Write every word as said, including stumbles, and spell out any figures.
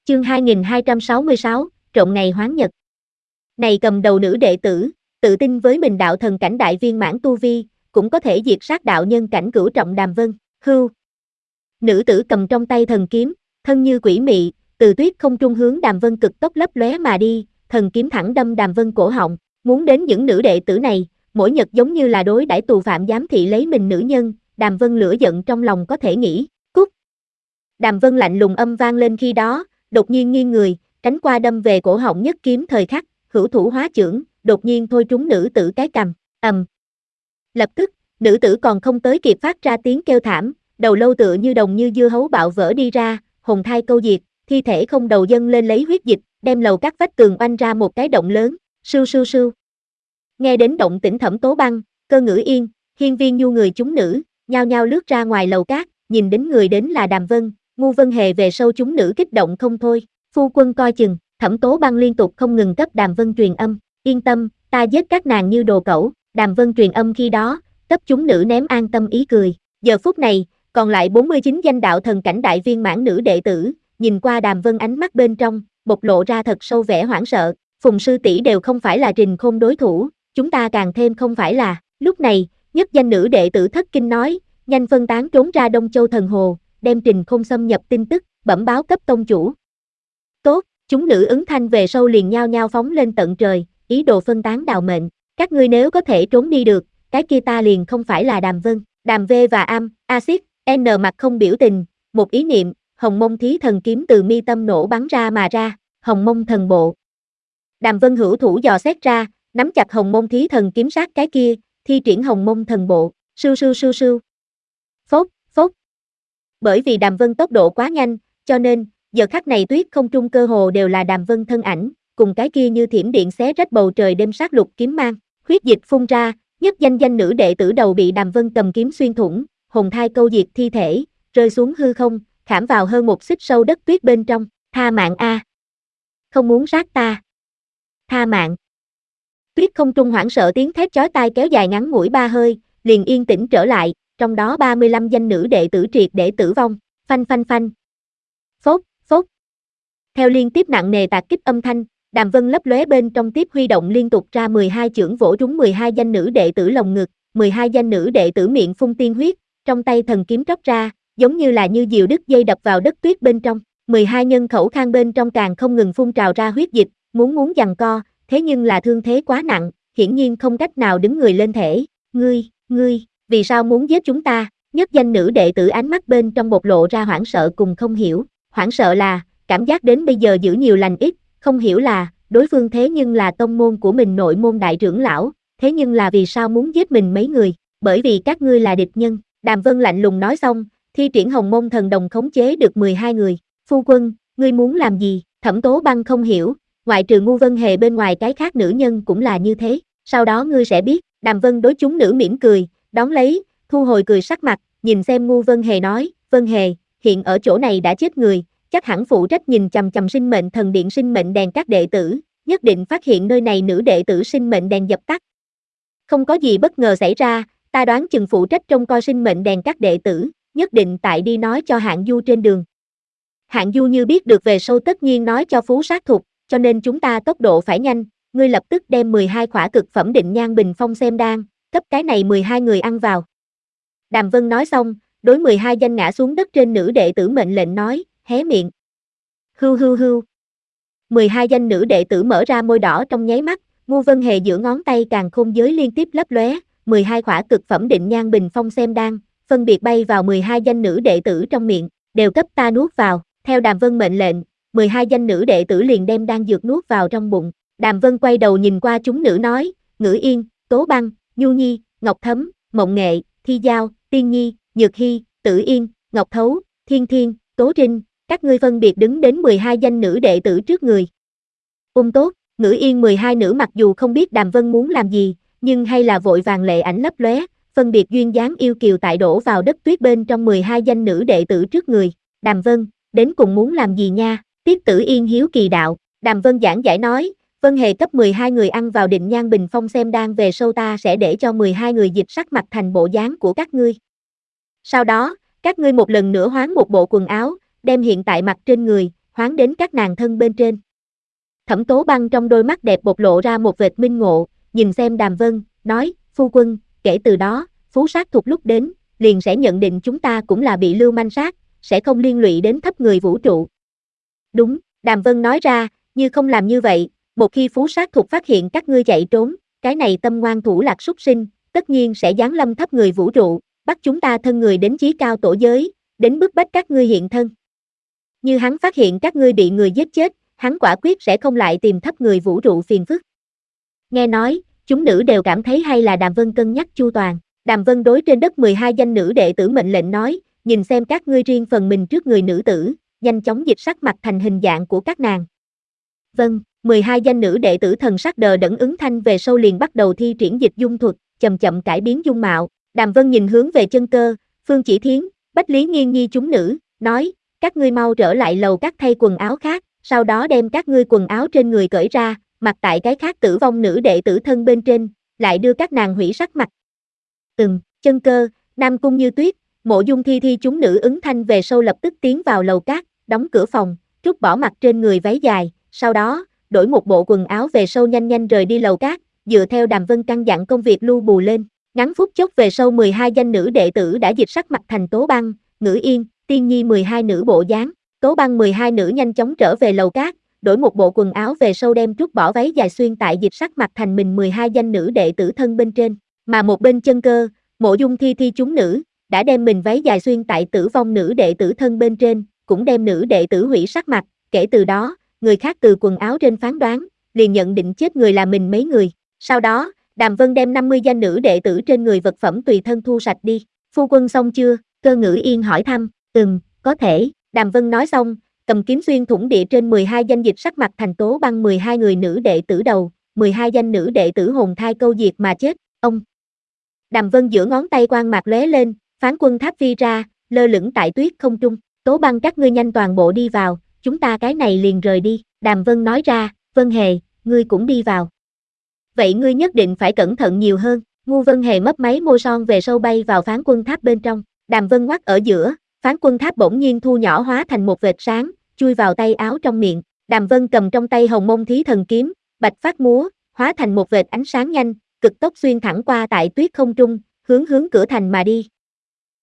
Chương hai nghìn hai trăm sáu mươi sáu, trộn ngày hoán nhật. Này cầm đầu nữ đệ tử, tự tin với mình đạo thần cảnh đại viên mãn tu vi, cũng có thể diệt sát đạo nhân cảnh cửu trọng Đàm Vân, hưu. Nữ tử cầm trong tay thần kiếm, thân như quỷ mị, từ tuyết không trung hướng Đàm Vân cực tốc lấp lóe mà đi, thần kiếm thẳng đâm Đàm Vân cổ họng, muốn đến những nữ đệ tử này, mỗi nhật giống như là đối đãi tù phạm giám thị lấy mình nữ nhân, Đàm Vân lửa giận trong lòng có thể nghĩ, cút. Đàm Vân lạnh lùng âm vang lên khi đó, đột nhiên nghiêng người, tránh qua đâm về cổ họng nhất kiếm thời khắc, hữu thủ hóa chưởng, đột nhiên thôi trúng nữ tử cái cằm, ầm. Lập tức, nữ tử còn không tới kịp phát ra tiếng kêu thảm, đầu lâu tựa như đồng như dưa hấu bạo vỡ đi ra, hồn thai câu diệt, thi thể không đầu dâng lên lấy huyết dịch, đem lầu các vách tường oanh ra một cái động lớn, sưu sưu sưu. Nghe đến động tĩnh Thẩm Tố Băng, Cơ Ngữ Yên, Hiên Viên Nhu người chúng nữ, nhao nhao lướt ra ngoài lầu cát, nhìn đến người đến là Đàm Vân, Ngu Vân Hề về sâu chúng nữ kích động không thôi, phu quân coi chừng, Thẩm Tố Băng liên tục không ngừng cấp Đàm Vân truyền âm, yên tâm, ta giết các nàng như đồ cẩu, Đàm Vân truyền âm khi đó, cấp chúng nữ ném an tâm ý cười, giờ phút này, còn lại bốn mươi chín danh đạo thần cảnh đại viên mãn nữ đệ tử, nhìn qua Đàm Vân ánh mắt bên trong, bộc lộ ra thật sâu vẻ hoảng sợ, Phùng sư tỷ đều không phải là Trình Khôn đối thủ, chúng ta càng thêm không phải là, lúc này, nhất danh nữ đệ tử thất kinh nói, nhanh phân tán trốn ra Đông Châu Thần Hồ, đem Trình Khôn xâm nhập tin tức, bẩm báo cấp tông chủ. Tốt, chúng nữ ứng thanh về sâu liền nhao nhao phóng lên tận trời, ý đồ phân tán đào mệnh, các ngươi nếu có thể trốn đi được, cái kia ta liền không phải là Đàm Vân, Đàm V và Am, Axit, N mặt không biểu tình, một ý niệm, Hồng Mông Thí Thần kiếm từ mi tâm nổ bắn ra mà ra, Hồng Mông Thần Bộ. Đàm Vân hữu thủ dò xét ra, nắm chặt Hồng Mông Thí Thần kiếm sát cái kia, thi triển Hồng Mông Thần Bộ, sưu sưu sưu sưu. Phốt, phốt. Bởi vì Đàm Vân tốc độ quá nhanh, cho nên, giờ khắc này tuyết không trung cơ hồ đều là Đàm Vân thân ảnh, cùng cái kia như thiểm điện xé rách bầu trời đêm sát lục kiếm mang, huyết dịch phun ra, nhất danh danh nữ đệ tử đầu bị Đàm Vân cầm kiếm xuyên thủng, hồn thai câu diệt thi thể, rơi xuống hư không, khảm vào hơn một xích sâu đất tuyết bên trong, tha mạng a. Không muốn sát ta. Tha mạng. Tuyết không trung hoảng sợ tiếng thét chói tai kéo dài ngắn ngủi ba hơi, liền yên tĩnh trở lại, trong đó ba mươi lăm danh nữ đệ tử triệt để tử vong, phanh phanh phanh. Phốt, phốt. Theo liên tiếp nặng nề tạc kích âm thanh, Đàm Vân lấp lóe bên trong tiếp huy động liên tục ra mười hai chưởng vỗ trúng mười hai danh nữ đệ tử lồng ngực, mười hai danh nữ đệ tử miệng phun tiên huyết, trong tay thần kiếm tróc ra, giống như là như diều đứt dây đập vào đất tuyết bên trong, mười hai nhân khẩu khang bên trong càng không ngừng phun trào ra huyết dịch, muốn muốn giằng co, thế nhưng là thương thế quá nặng, hiển nhiên không cách nào đứng người lên thể, ngươi, ngươi, vì sao muốn giết chúng ta? Nhất danh nữ đệ tử ánh mắt bên trong bộc lộ ra hoảng sợ cùng không hiểu, hoảng sợ là, cảm giác đến bây giờ giữ nhiều lành ít, không hiểu là, đối phương thế nhưng là tông môn của mình nội môn đại trưởng lão, thế nhưng là vì sao muốn giết mình mấy người, bởi vì các ngươi là địch nhân, Đàm Vân lạnh lùng nói xong, thi triển Hồng Mông Thần Đồng khống chế được mười hai người, phu quân, ngươi muốn làm gì, Thẩm Tố Băng không hiểu, ngoại trừ Ngu Vân Hề bên ngoài cái khác nữ nhân cũng là như thế, sau đó ngươi sẽ biết, Đàm Vân đối chúng nữ mỉm cười, đón lấy, thu hồi cười sắc mặt, nhìn xem Ngu Vân Hề nói, Vân Hề, hiện ở chỗ này đã chết người, chắc hẳn phụ trách nhìn chằm chằm sinh mệnh thần điện sinh mệnh đèn các đệ tử, nhất định phát hiện nơi này nữ đệ tử sinh mệnh đèn dập tắt. Không có gì bất ngờ xảy ra, ta đoán chừng phụ trách trông coi sinh mệnh đèn các đệ tử, nhất định tại đi nói cho Hạng Du trên đường. Hạng Du như biết được về sâu tất nhiên nói cho Phú Sát Thục, cho nên chúng ta tốc độ phải nhanh, ngươi lập tức đem mười hai khỏa cực phẩm định nhan bình phong xem đan, cấp cái này mười hai người ăn vào. Đàm Vân nói xong, đối mười hai danh ngã xuống đất trên nữ đệ tử mệnh lệnh nói, hé miệng. Hưu hưu hưu. mười hai danh nữ đệ tử mở ra môi đỏ trong nháy mắt, Ngu Vân Hề giữa ngón tay càng khôn giới liên tiếp lấp lóe, mười hai khỏa cực phẩm định nhan bình phong xem đan, phân biệt bay vào mười hai danh nữ đệ tử trong miệng, đều cấp ta nuốt vào, theo Đàm Vân mệnh lệnh, mười hai danh nữ đệ tử liền đem đan dược nuốt vào trong bụng, Đàm Vân quay đầu nhìn qua chúng nữ nói, Ngữ Yên, Tố Băng, Nhu Nhi, Ngọc Thấm, Mộng Nghệ, Thi Giao, Tiên Nhi, Nhược Hy, Tử Yên, Ngọc Thấu, Thiên Thiên, Tố Trinh, các ngươi phân biệt đứng đến mười hai danh nữ đệ tử trước người. Ung tốt, Ngữ Yên mười hai nữ mặc dù không biết Đàm Vân muốn làm gì, nhưng hay là vội vàng lệ ảnh lấp lóe, phân biệt duyên dáng yêu kiều tại đổ vào đất tuyết bên trong mười hai danh nữ đệ tử trước người. Đàm Vân, đến cùng muốn làm gì nha? Tiết Tử Yên hiếu kỳ đạo, Đàm Vân giảng giải nói, Vân Hề cấp mười hai người ăn vào định nhan bình phong xem đan về sâu ta sẽ để cho mười hai người dịch sắc mặt thành bộ dáng của các ngươi. Sau đó, các ngươi một lần nữa hoán một bộ quần áo, đem hiện tại mặc trên người, hoán đến các nàng thân bên trên. Thẩm Tố Băng trong đôi mắt đẹp bộc lộ ra một vệt minh ngộ, nhìn xem Đàm Vân, nói, phu quân, kể từ đó, phú sát thuộc lúc đến, liền sẽ nhận định chúng ta cũng là bị lưu manh sát, sẽ không liên lụy đến thấp người vũ trụ. Đúng, Đàm Vân nói ra, như không làm như vậy, một khi phú sát thuộc phát hiện các ngươi chạy trốn, cái này tâm ngoan thủ lạc súc sinh, tất nhiên sẽ giáng lâm thấp người vũ trụ, bắt chúng ta thân người đến chí cao tổ giới, đến bức bách các ngươi hiện thân. Như hắn phát hiện các ngươi bị người giết chết, hắn quả quyết sẽ không lại tìm thấp người vũ trụ phiền phức. Nghe nói, chúng nữ đều cảm thấy hay là Đàm Vân cân nhắc chu toàn. Đàm Vân đối trên đất mười hai danh nữ đệ tử mệnh lệnh nói, nhìn xem các ngươi riêng phần mình trước người nữ tử, nhanh chóng dịch sắc mặt thành hình dạng của các nàng. Vâng, mười hai danh nữ đệ tử thần sắc đờ đẫn ứng thanh về sau liền bắt đầu thi triển dịch dung thuật, chậm chậm cải biến dung mạo. Đàm Vân nhìn hướng về Chân Cơ, Phương Chỉ Thiến, Bách Lý Nghiên Nhi chúng nữ, nói, các ngươi mau trở lại lầu các thay quần áo khác, sau đó đem các ngươi quần áo trên người cởi ra, mặc tại cái khác tử vong nữ đệ tử thân bên trên, lại đưa các nàng hủy sắc mặt. Ừm, Chân Cơ, Nam Cung Như Tuyết, Mộ Dung Thi Thi chúng nữ ứng thanh về sau lập tức tiến vào lầu các, đóng cửa phòng, trút bỏ mặc trên người váy dài, sau đó, đổi một bộ quần áo về sau nhanh nhanh rời đi lầu các, dựa theo Đàm Vân căn dặn công việc lưu bù lên. Ngắn phút chốc về sau mười hai danh nữ đệ tử đã dịch sắc mặt thành Tố Băng, Ngữ Yên, Tiên Nhi mười hai nữ bộ dáng. Tố Băng mười hai nữ nhanh chóng trở về lầu các, đổi một bộ quần áo về sau đem trút bỏ váy dài xuyên tại dịch sắc mặt thành mình mười hai danh nữ đệ tử thân bên trên, mà một bên Chân Cơ, Mộ Dung Thi Thi chúng nữ, đã đem mình váy dài xuyên tại tử vong nữ đệ tử thân bên trên, cũng đem nữ đệ tử hủy sắc mặt, kể từ đó, người khác từ quần áo trên phán đoán, liền nhận định chết người là mình mấy người. Sau đó, Đàm Vân đem năm mươi danh nữ đệ tử trên người vật phẩm tùy thân thu sạch đi. Phu quân xong chưa? Cơ Ngữ Yên hỏi thăm. Ừm, có thể. Đàm Vân nói xong, cầm kiếm xuyên thủng địa trên mười hai danh dịch sắc mặt thành Tố Băng mười hai người nữ đệ tử đầu, mười hai danh nữ đệ tử hồn thai câu diệt mà chết. Ông. Đàm Vân giữa ngón tay quang mạc lóe lên, phán quân tháp phi ra, lơ lửng tại tuyết không trung. Tố Băng các ngươi nhanh toàn bộ đi vào, chúng ta cái này liền rời đi. Đàm Vân nói ra, Vân Hề, ngươi cũng đi vào. Vậy ngươi nhất định phải cẩn thận nhiều hơn. Ngu Vân Hề mấp máy môi son về sâu bay vào phán quân tháp bên trong. Đàm Vân ngoắt ở giữa, phán quân tháp bỗng nhiên thu nhỏ hóa thành một vệt sáng, chui vào tay áo trong miệng. Đàm Vân cầm trong tay Hồng Mông Thí Thần Kiếm, bạch phát múa, hóa thành một vệt ánh sáng nhanh, cực tốc xuyên thẳng qua tại tuyết không trung, hướng hướng cửa thành mà đi.